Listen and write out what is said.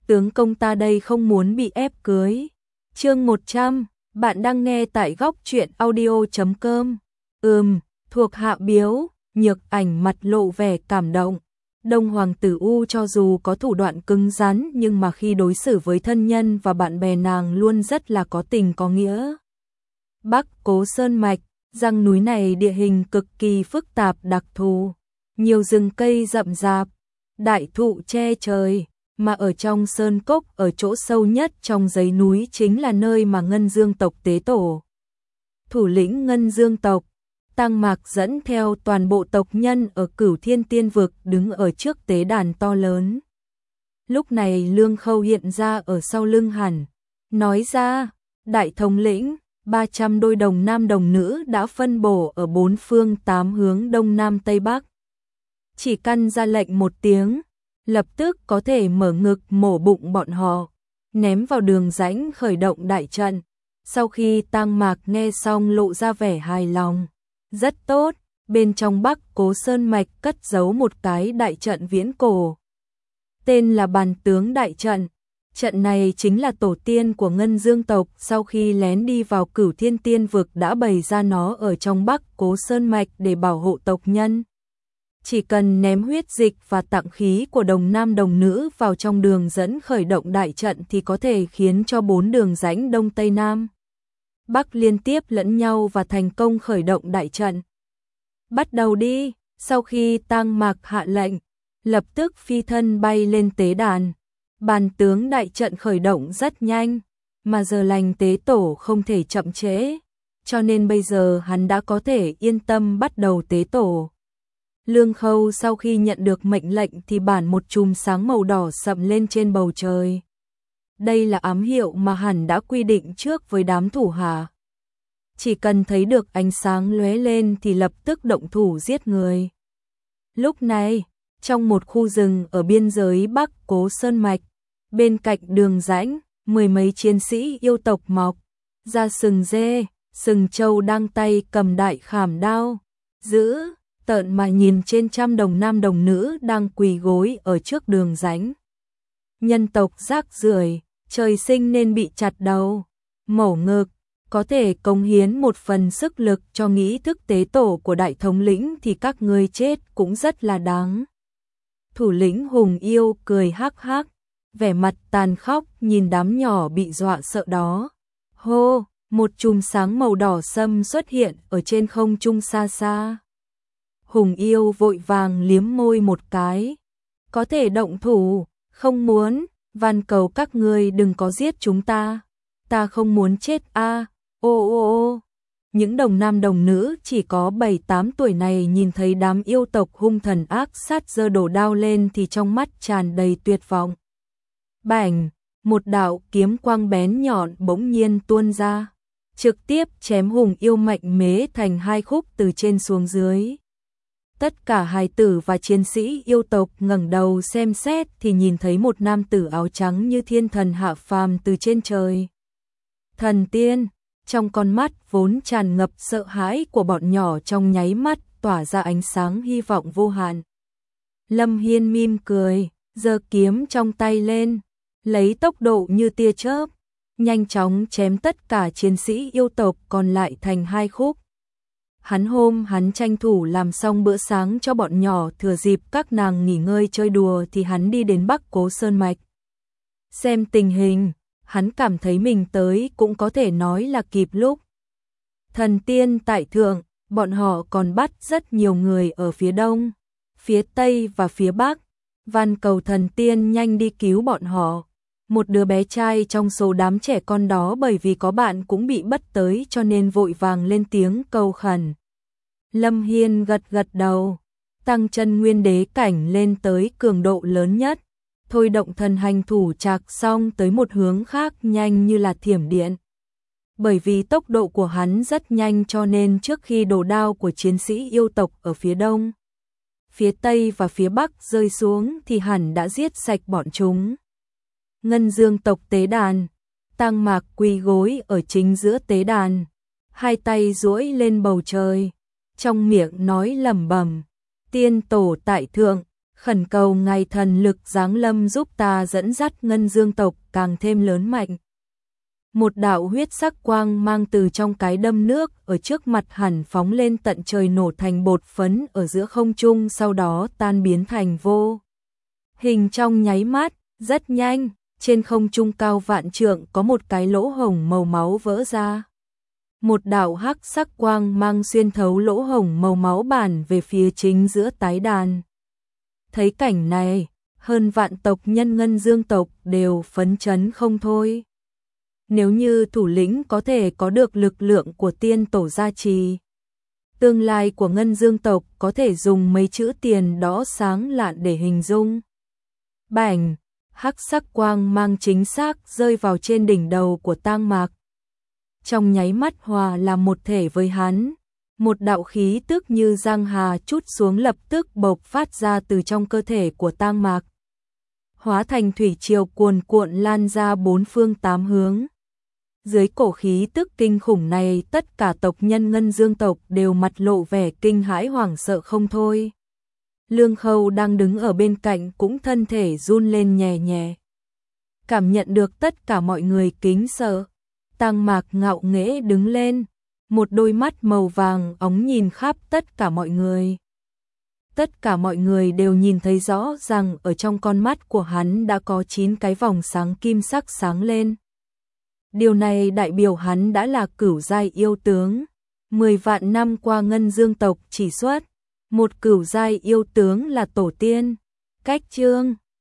tướng công ta đây không muốn bị ép cưới. Chương 100, bạn đang nghe tại góc truyện audio.com. Thuộc hạ biếu, Nhược Ảnh mặt lộ vẻ cảm động. Đông Hoàng tử U cho dù có thủ đoạn cứng rắn nhưng mà khi đối xử với thân nhân và bạn bè nàng luôn rất là có tình có nghĩa. Bắc Cố Sơn Mạch, răng núi này địa hình cực kỳ phức tạp đặc thù, nhiều rừng cây rậm rạp, đại thụ che trời, mà ở trong sơn cốc ở chỗ sâu nhất trong dãy núi chính là nơi mà Ngân Dương tộc tế tổ. Thủ lĩnh Ngân Dương tộc, Tăng Mạc dẫn theo toàn bộ tộc nhân ở Cửu Thiên Tiên vực đứng ở trước tế đàn to lớn. Lúc này Lương Khâu hiện ra ở sau lưng hắn, nói ra, đại thống lĩnh, 300 đôi đồng nam đồng nữ đã phân bổ ở 4 phương 8 hướng đông nam tây bắc. Chỉ căn ra lệnh một tiếng, lập tức có thể mở ngực mổ bụng bọn họ, ném vào đường rãnh khởi động đại trận. Sau khi Tăng Mạc nghe xong lộ ra vẻ hài lòng. Rất tốt, bên trong Bắc Cố Sơn Mạch cất giấu một cái đại trận viễn cổ. Tên là Bàn Tướng Đại Trận. Trận này chính là tổ tiên của Ngân Dương tộc sau khi lén đi vào Cửu Thiên Tiên vực đã bày ra nó ở trong Bắc Cố Sơn Mạch để bảo hộ tộc nhân. Chỉ cần ném huyết dịch và tạng khí của đồng nam đồng nữ vào trong đường dẫn khởi động đại trận thì có thể khiến cho 4 đường rãnh Đông Tây Nam Bắc liên tiếp lẫn nhau và thành công khởi động đại trận. Bắt đầu đi, sau khi Tăng Mạc hạ lệnh, lập tức phi thân bay lên tế đàn. Bàn tướng đại trận khởi động rất nhanh, mà giờ lành tế tổ không thể chậm trễ, cho nên bây giờ hắn đã có thể yên tâm bắt đầu tế tổ. Lương Khâu sau khi nhận được mệnh lệnh thì bản một chùm sáng màu đỏ sậm lên trên bầu trời. Đây là ám hiệu mà hắn đã quy định trước với đám thủ hạ. Chỉ cần thấy được ánh sáng lóe lên thì lập tức động thủ giết người. Lúc này, trong một khu rừng ở biên giới Bắc Cố Sơn Mạch, bên cạnh đường rãnh, 10 mấy chiến sĩ yêu tộc mọc ra sừng dê, sừng trâu đang tay cầm đại khảm đao, giữ tợn mà nhìn trên trăm đồng nam đồng nữ đang quỳ gối ở trước đường rãnh. Nhân tộc rác rưởi, trời sinh nên bị chặt đầu, mổ ngực, có thể cống hiến một phần sức lực cho nghi thức tế tổ của đại thống lĩnh thì các ngươi chết cũng rất là đáng. Thủ lĩnh Hùng Yêu cười hắc hắc, vẻ mặt tàn khốc nhìn đám nhỏ bị dọa sợ đó. Hô, một chùm sáng màu đỏ sẫm xuất hiện ở trên không trung xa xa. Hùng Yêu vội vàng liếm môi một cái. Có thể động thủ, không muốn, van cầu các ngươi đừng có giết chúng ta. Ta không muốn chết a. Ô. Những đồng nam đồng nữ chỉ có 7-8 tuổi này nhìn thấy đám yêu tộc hung thần ác sát giơ đổ đao lên thì trong mắt tràn đầy tuyệt vọng. Bành, một đạo kiếm quang bén nhọn bỗng nhiên tuôn ra, trực tiếp chém Hùng Yêu mạnh mẽ thành 2 khúc từ trên xuống dưới. Tất cả hài tử và chiến sĩ yêu tộc ngẩng đầu xem xét thì nhìn thấy một nam tử áo trắng như thiên thần hạ phàm từ trên trời. Thần tiên, trong con mắt vốn tràn ngập sợ hãi của bọn nhỏ trong nháy mắt tỏa ra ánh sáng hy vọng vô hạn. Lâm Hiên mỉm cười, giơ kiếm trong tay lên, lấy tốc độ như tia chớp, nhanh chóng chém tất cả chiến sĩ yêu tộc còn lại thành 2 khúc. Hắn tranh thủ làm xong bữa sáng cho bọn nhỏ, thừa dịp các nàng nghỉ ngơi chơi đùa thì hắn đi đến Bắc Cố Sơn Mạch. Xem tình hình, hắn cảm thấy mình tới cũng có thể nói là kịp lúc. Thần tiên tại thượng, bọn họ còn bắt rất nhiều người ở phía đông, phía tây và phía bắc. Van cầu thần tiên nhanh đi cứu bọn họ. Một đứa bé trai trong số đám trẻ con đó bởi vì có bạn cũng bị bắt tới cho nên vội vàng lên tiếng cầu khẩn. Lâm Hiên gật gật đầu, tăng chân nguyên đế cảnh lên tới cường độ lớn nhất, thôi động thần hành thủ trạc xong tới một hướng khác nhanh như là thiểm điện. Bởi vì tốc độ của hắn rất nhanh cho nên trước khi đồ đao của chiến sĩ yêu tộc ở phía đông, phía tây và phía bắc rơi xuống thì hẳn đã giết sạch bọn chúng. Ngân Dương tộc tế đàn, Tăng Mạc quỳ gối ở chính giữa tế đàn, hai tay duỗi lên bầu trời, trong miệng nói lẩm bẩm: Tiên tổ tại thượng, khẩn cầu ngài thần lực giáng lâm giúp ta dẫn dắt Ngân Dương tộc càng thêm lớn mạnh. Một đạo huyết sắc quang mang từ trong cái đâm nước ở trước mặt hẳn phóng lên tận trời, nổ thành bột phấn ở giữa không trung, sau đó tan biến thành vô hình trong nháy mắt. Rất nhanh, trên không trung cao vạn trượng có một cái lỗ hổng màu máu vỡ ra. Một đạo hắc sắc quang mang xuyên thấu lỗ hổng màu máu bản về phía chính giữa tái đàn. Thấy cảnh này, hơn vạn tộc nhân Ngân Dương tộc đều phấn chấn không thôi. Nếu như thủ lĩnh có thể có được lực lượng của tiên tổ gia trì, tương lai của Ngân Dương tộc có thể dùng mấy chữ tiền đó sáng lạn để hình dung. Bảnh, hắc sắc quang mang chính xác rơi vào trên đỉnh đầu của Tang Mạc. Trong nháy mắt hòa làm một thể với hắn, một đạo khí tức như giang hà trút xuống lập tức bộc phát ra từ trong cơ thể của Tang Mạc, hóa thành thủy triều cuồn cuộn lan ra bốn phương tám hướng. Dưới cổ khí tức kinh khủng này, tất cả tộc nhân Ngân Dương tộc đều mặt lộ vẻ kinh hãi hoảng sợ không thôi. Lương Khâu đang đứng ở bên cạnh cũng thân thể run lên nhẹ nhẹ. Cảm nhận được tất cả mọi người kính sợ, Tang Mạc ngạo nghễ đứng lên, một đôi mắt màu vàng óng nhìn khắp tất cả mọi người. Tất cả mọi người đều nhìn thấy rõ rằng ở trong con mắt của hắn đã có 9 cái vòng sáng kim sắc sáng lên. Điều này đại biểu hắn đã là cửu giai yêu tướng. 10 vạn năm qua Ngân Dương tộc chỉ xuất một cửu giai yêu tướng là tổ tiên. Cách chương